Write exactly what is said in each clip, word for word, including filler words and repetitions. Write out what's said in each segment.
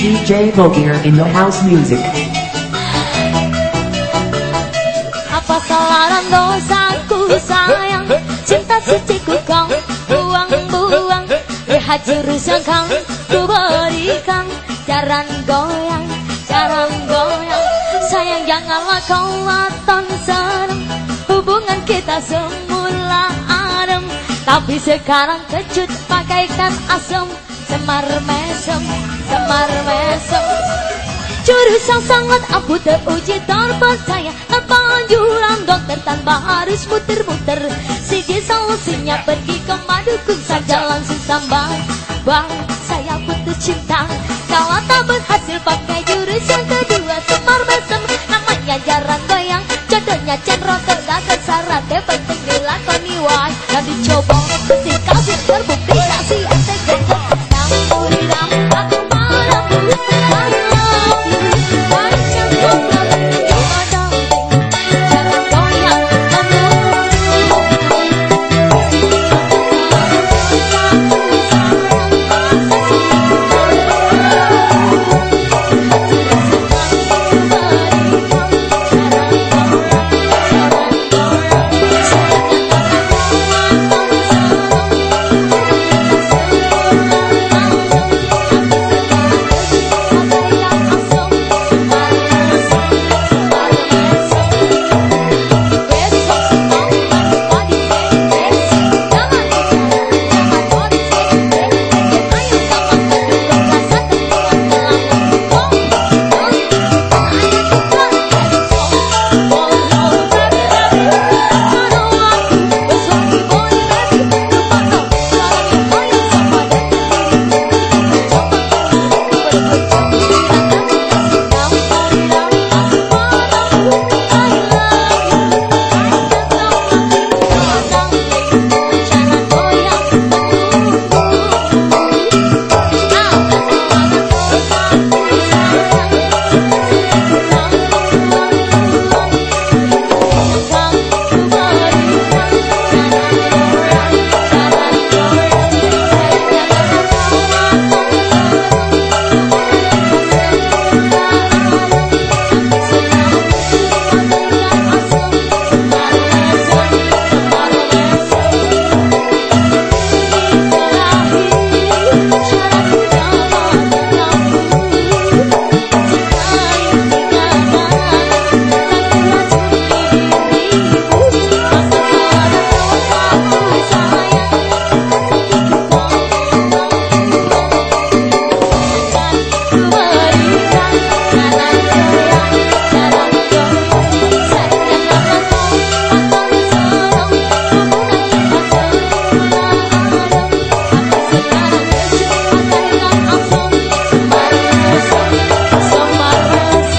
D J Bogir in the house music. Apa salah dosaku sayang, cinta suciku kau buang-buang. Lihat jurus yang kau ku berikan, jarang goyang, jarang goyang. Sayang janganlah kau waton senang, hubungan kita semula adem, tapi sekarang kecut pakaikan asam. Semar mesem, semar mesem. Jurus yang sangat ampuh teruji terpercaya, tanpa anjuran dokter, tanpa harus muter-muter. Sigi solusinya pergi ke madukun saja langsung sampai. Bang, saya butuh cinta. Kalau tak berhasil pakai jurus yang kedua, semar mesem. Namanya jarang goyang, jodohnya cenderung terdapat syarat. Yang penting dilakoni why, dan dicoba. Si kasih terbukti kasih esek genggot.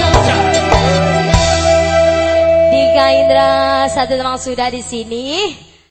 Indra, satu teman sudah di sini.